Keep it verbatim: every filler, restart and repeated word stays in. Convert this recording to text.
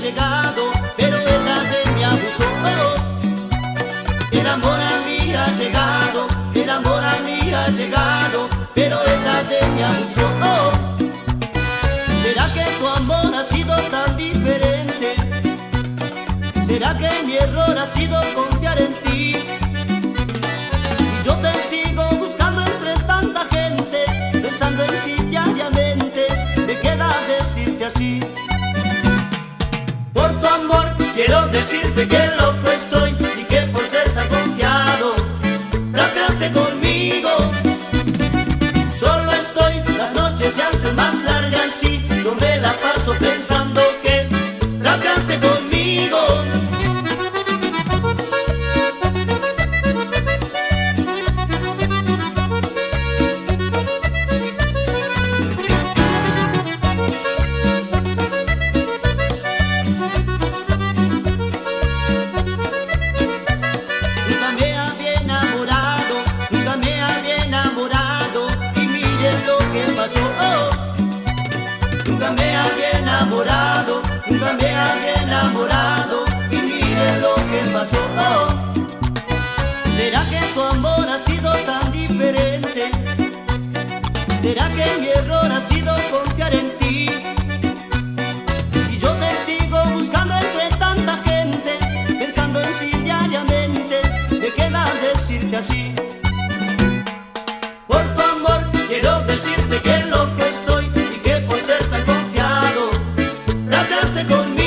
llegado, pero ella de mí abusó. El amor a mí ha llegado, el amor a mí ha llegado, pero ella de mí abusó. ¿Será que tu amor ha sido tan diferente? ¿Será que mi error ha sido confiar en ti? Yo te sigo buscando entre tanta gente, pensando en ti diariamente. Me queda decirte así: por tu amor quiero decirte que loco estoy, y que por ser tan confiado traficaste conmigo. Solo estoy, las noches se hacen más largas, sí, yo me la paso pensando que traficaste conmigo. Nunca me había enamorado, nunca me había enamorado, y miren lo que pasó. Nunca me había enamorado, nunca me había enamorado, y miren lo que pasó. ¿Será que tu amor ha sido tan diferente? ¿Será que mi error ha sido confiar en ti? Y yo te sigo buscando entre tanta gente, pensando en ti diariamente. Me queda decirte así: por tu amor quiero decirte que loco estoy, y que por ser tan confiado traficaste conmigo.